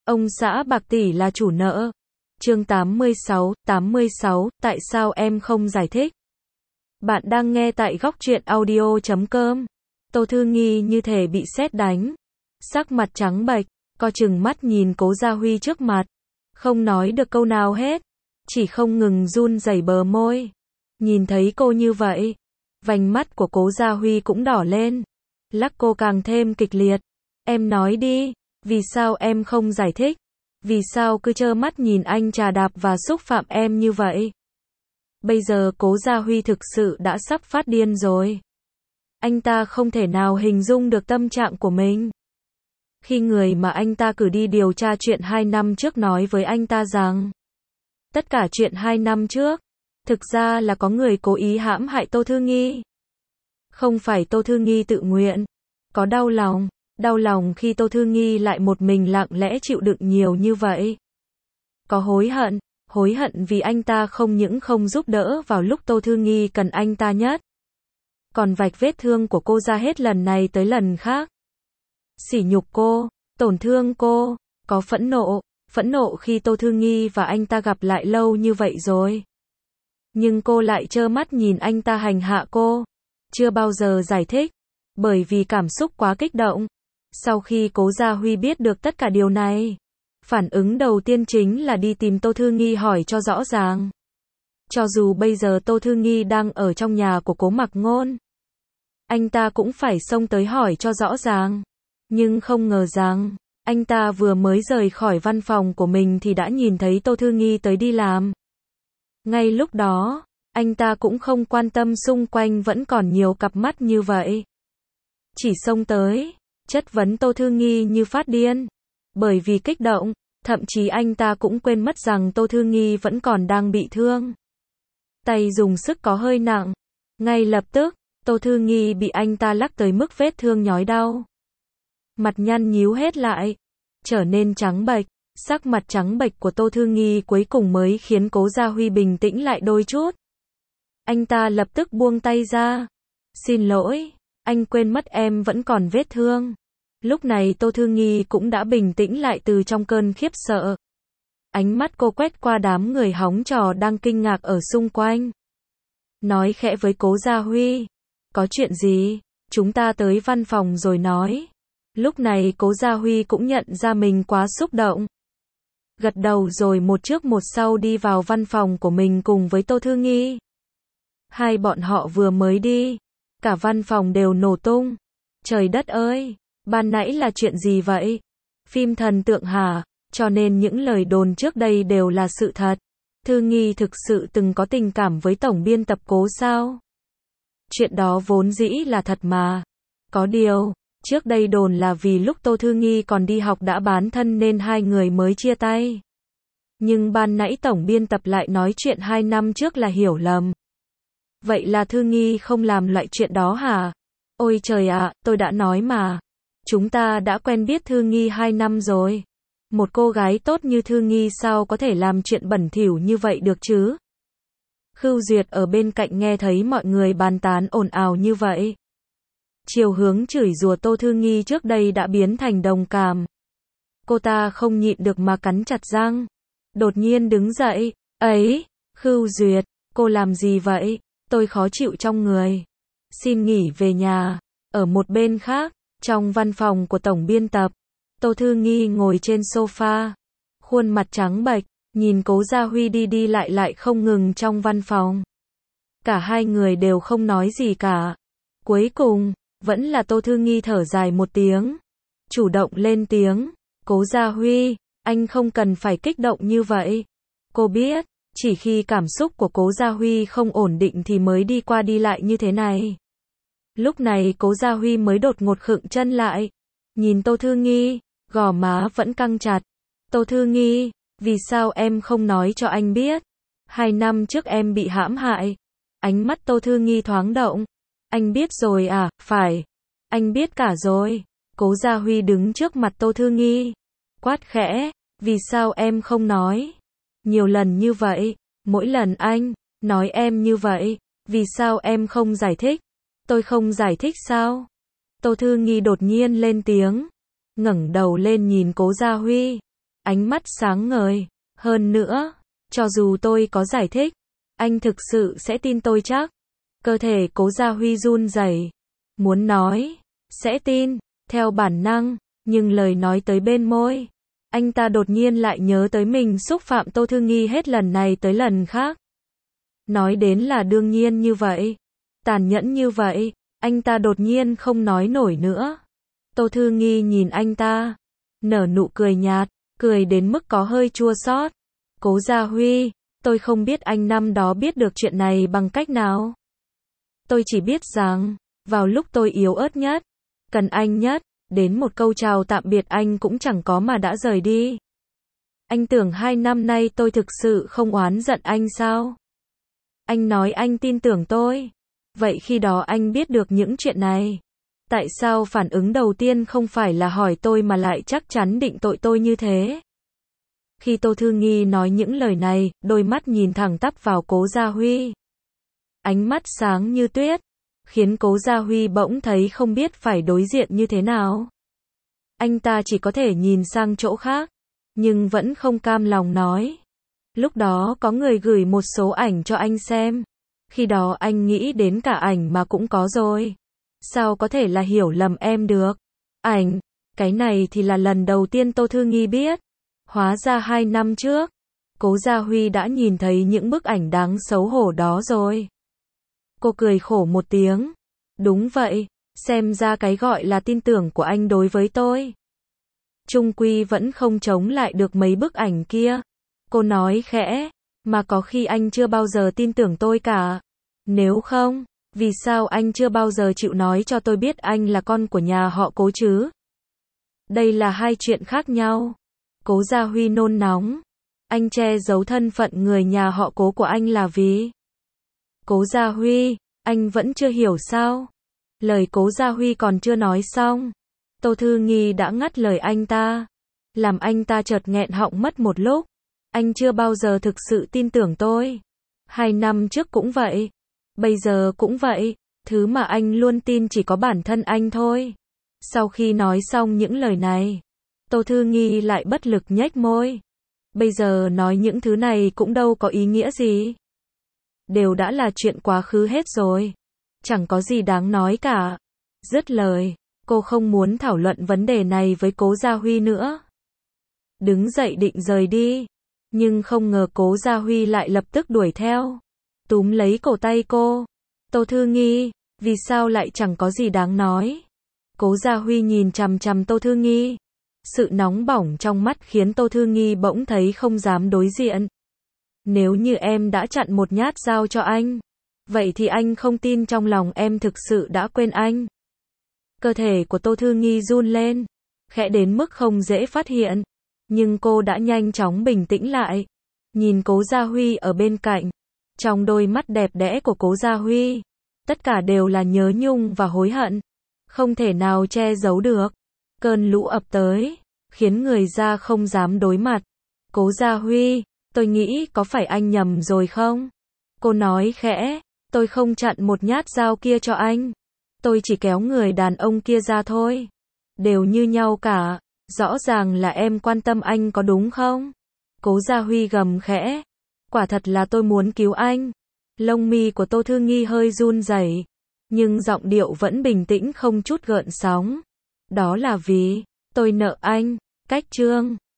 Ông xã bạc tỷ là chủ nợ. Chương 86, tại sao em không giải thích? Bạn đang nghe tại góc truyện audio.com. Tô Thư Nghi như thể bị sét đánh. Sắc mặt trắng bệch, co chừng mắt nhìn Cố Gia Huy trước mặt. Không nói được câu nào hết. Chỉ không ngừng run rẩy bờ môi. Nhìn thấy cô như vậy, vành mắt của Cố Gia Huy cũng đỏ lên. Lắc cô càng thêm kịch liệt. Em nói đi, vì sao em không giải thích? Vì sao cứ trơ mắt nhìn anh trà đạp và xúc phạm em như vậy? Bây giờ Cố Gia Huy thực sự đã sắp phát điên rồi. Anh ta không thể nào hình dung được tâm trạng của mình. Khi người mà anh ta cử đi điều tra chuyện 2 năm trước nói với anh ta rằng tất cả chuyện 2 năm trước, thực ra là có người cố ý hãm hại Tô Thư Nghi. Không phải Tô Thư Nghi tự nguyện. Có đau lòng khi Tô Thư Nghi lại một mình lặng lẽ chịu đựng nhiều như vậy. Có hối hận vì anh ta không những không giúp đỡ vào lúc Tô Thư Nghi cần anh ta nhất, còn vạch vết thương của cô ra hết lần này tới lần khác. Sỉ nhục cô, tổn thương cô, có phẫn nộ khi Tô Thư Nghi và anh ta gặp lại lâu như vậy rồi. Nhưng cô lại trơ mắt nhìn anh ta hành hạ cô, chưa bao giờ giải thích, bởi vì cảm xúc quá kích động. Sau khi Cố Gia Huy biết được tất cả điều này, phản ứng đầu tiên chính là đi tìm Tô Thư Nghi hỏi cho rõ ràng. Cho dù bây giờ Tô Thư Nghi đang ở trong nhà của Cố Mặc Ngôn, anh ta cũng phải xông tới hỏi cho rõ ràng. Nhưng không ngờ rằng, anh ta vừa mới rời khỏi văn phòng của mình thì đã nhìn thấy Tô Thư Nghi tới đi làm. Ngay lúc đó, anh ta cũng không quan tâm xung quanh vẫn còn nhiều cặp mắt như vậy. Chỉ xông tới, chất vấn Tô Thư Nghi như phát điên. Bởi vì kích động, thậm chí anh ta cũng quên mất rằng Tô Thư Nghi vẫn còn đang bị thương. Tay dùng sức có hơi nặng. Ngay lập tức, Tô Thư Nghi bị anh ta lắc tới mức vết thương nhói đau. Mặt nhăn nhíu hết lại, trở nên trắng bệch. Sắc mặt trắng bệch của Tô Thư Nghi cuối cùng mới khiến Cố Gia Huy bình tĩnh lại đôi chút. Anh ta lập tức buông tay ra. Xin lỗi, anh quên mất em vẫn còn vết thương. Lúc này Tô Thư Nghi cũng đã bình tĩnh lại từ trong cơn khiếp sợ. Ánh mắt cô quét qua đám người hóng trò đang kinh ngạc ở xung quanh. Nói khẽ với Cố Gia Huy. Có chuyện gì? Chúng ta tới văn phòng rồi nói. Lúc này Cố Gia Huy cũng nhận ra mình quá xúc động. Gật đầu rồi một trước một sau đi vào văn phòng của mình cùng với Tô Thư Nghi. Hai bọn họ vừa mới đi, cả văn phòng đều nổ tung. Trời đất ơi, ban nãy là chuyện gì vậy? Phim thần tượng hả? Cho nên những lời đồn trước đây đều là sự thật. Thư Nghi thực sự từng có tình cảm với tổng biên tập Cố sao? Chuyện đó vốn dĩ là thật mà. Có điều, trước đây đồn là vì lúc Tô Thư Nghi còn đi học đã bán thân nên hai người mới chia tay. Nhưng ban nãy tổng biên tập lại nói chuyện 2 năm trước là hiểu lầm. Vậy là Thư Nghi không làm loại chuyện đó hả? Ôi trời ạ, tôi đã nói mà. Chúng ta đã quen biết Thư Nghi 2 năm rồi. Một cô gái tốt như Thư Nghi sao có thể làm chuyện bẩn thỉu như vậy được chứ? Khưu Duyệt ở bên cạnh nghe thấy mọi người bàn tán ồn ào như vậy. Chiều hướng chửi rủa Tô Thư Nghi trước đây đã biến thành đồng cảm. Cô ta không nhịn được mà cắn chặt răng. Đột nhiên đứng dậy. Ấy, Khưu Duyệt, cô làm gì vậy? Tôi khó chịu trong người. Xin nghỉ về nhà. Ở một bên khác, trong văn phòng của tổng biên tập, Tô Thư Nghi ngồi trên sofa. Khuôn mặt trắng bệch, nhìn Cố Gia Huy đi lại không ngừng trong văn phòng. Cả hai người đều không nói gì cả. Cuối cùng, vẫn là Tô Thư Nghi thở dài một tiếng. Chủ động lên tiếng. Cố Gia Huy, anh không cần phải kích động như vậy. Cô biết, chỉ khi cảm xúc của Cố Gia Huy không ổn định thì mới đi qua đi lại như thế này. Lúc này Cố Gia Huy mới đột ngột khựng chân lại. Nhìn Tô Thư Nghi, gò má vẫn căng chặt. Tô Thư Nghi, vì sao em không nói cho anh biết? 2 năm trước em bị hãm hại. Ánh mắt Tô Thư Nghi thoáng động. Anh biết rồi à? Phải. Anh biết cả rồi. Cố Gia Huy đứng trước mặt Tô Thư Nghi. Quát khẽ, vì sao em không nói? Nhiều lần như vậy, mỗi lần anh nói em như vậy, vì sao em không giải thích? Tôi không giải thích sao? Tô Thư Nghi đột nhiên lên tiếng, ngẩng đầu lên nhìn Cố Gia Huy. ánh mắt sáng ngời. Hơn nữa, cho dù tôi có giải thích, anh thực sự sẽ tin tôi chắc. Cơ thể Cố Gia Huy run rẩy, muốn nói, sẽ tin, theo bản năng, nhưng lời nói tới bên môi. Anh ta đột nhiên lại nhớ tới mình xúc phạm Tô Thư Nghi hết lần này tới lần khác. Nói đến là đương nhiên như vậy, tàn nhẫn như vậy, anh ta đột nhiên không nói nổi nữa. Tô Thư Nghi nhìn anh ta, nở nụ cười nhạt, cười đến mức có hơi chua xót. Cố Gia Huy, tôi không biết anh năm đó biết được chuyện này bằng cách nào. Tôi chỉ biết rằng, vào lúc tôi yếu ớt nhất, cần anh nhất, đến một câu chào tạm biệt anh cũng chẳng có mà đã rời đi. Anh tưởng 2 năm nay tôi thực sự không oán giận anh sao? Anh nói anh tin tưởng tôi. Vậy khi đó anh biết được những chuyện này, tại sao phản ứng đầu tiên không phải là hỏi tôi mà lại chắc chắn định tội tôi như thế? Khi Tô Thư Nghi nói những lời này, đôi mắt nhìn thẳng tắp vào Cố Gia Huy. Ánh mắt sáng như tuyết, khiến Cố Gia Huy bỗng thấy không biết phải đối diện như thế nào. Anh ta chỉ có thể nhìn sang chỗ khác, nhưng vẫn không cam lòng nói. Lúc đó có người gửi một số ảnh cho anh xem. Khi đó anh nghĩ đến cả ảnh mà cũng có rồi. Sao có thể là hiểu lầm em được? Ảnh, cái này thì là lần đầu tiên Tô Thư Nghi biết. Hóa ra 2 năm trước, Cố Gia Huy đã nhìn thấy những bức ảnh đáng xấu hổ đó rồi. Cô cười khổ một tiếng. Đúng vậy, xem ra cái gọi là tin tưởng của anh đối với tôi chung quy vẫn không chống lại được mấy bức ảnh kia. Cô nói khẽ, mà có khi anh chưa bao giờ tin tưởng tôi cả. Nếu không, vì sao anh chưa bao giờ chịu nói cho tôi biết anh là con của nhà họ Cố chứ? Đây là hai chuyện khác nhau. Cố Gia Huy nôn nóng. Anh che giấu thân phận người nhà họ Cố của anh là vì... Cố Gia Huy, anh vẫn chưa hiểu sao? Lời Cố Gia Huy còn chưa nói xong, Tô Thư Nghi đã ngắt lời anh ta, làm anh ta chợt nghẹn họng mất một lúc. Anh chưa bao giờ thực sự tin tưởng tôi. 2 năm trước cũng vậy, bây giờ cũng vậy, thứ mà anh luôn tin chỉ có bản thân anh thôi. Sau khi nói xong những lời này, Tô Thư Nghi lại bất lực nhếch môi. Bây giờ nói những thứ này cũng đâu có ý nghĩa gì. Đều đã là chuyện quá khứ hết rồi. Chẳng có gì đáng nói cả. Dứt lời, cô không muốn thảo luận vấn đề này với Cố Gia Huy nữa. Đứng dậy định rời đi, nhưng không ngờ Cố Gia Huy lại lập tức đuổi theo, túm lấy cổ tay cô. Tô Thư Nghi, vì sao lại chẳng có gì đáng nói? Cố Gia Huy nhìn chằm chằm Tô Thư Nghi. Sự nóng bỏng trong mắt khiến Tô Thư Nghi bỗng thấy không dám đối diện. Nếu như em đã chặn một nhát dao cho anh, vậy thì anh không tin trong lòng em thực sự đã quên anh. Cơ thể của Tô Thư Nghi run lên, khẽ đến mức không dễ phát hiện, nhưng cô đã nhanh chóng bình tĩnh lại. Nhìn Cố Gia Huy ở bên cạnh, trong đôi mắt đẹp đẽ của Cố Gia Huy, tất cả đều là nhớ nhung và hối hận, không thể nào che giấu được. Cơn lũ ập tới, khiến người ra không dám đối mặt. Cố Gia Huy, tôi nghĩ có phải anh nhầm rồi không? Cô nói khẽ, tôi không chặn một nhát dao kia cho anh. Tôi chỉ kéo người đàn ông kia ra thôi. Đều như nhau cả, rõ ràng là em quan tâm anh có đúng không? Cố Gia Huy gầm khẽ, quả thật là tôi muốn cứu anh. Lông mi của Tô Thư Nghi hơi run rẩy, nhưng giọng điệu vẫn bình tĩnh không chút gợn sóng. Đó là vì, tôi nợ anh. Cách chương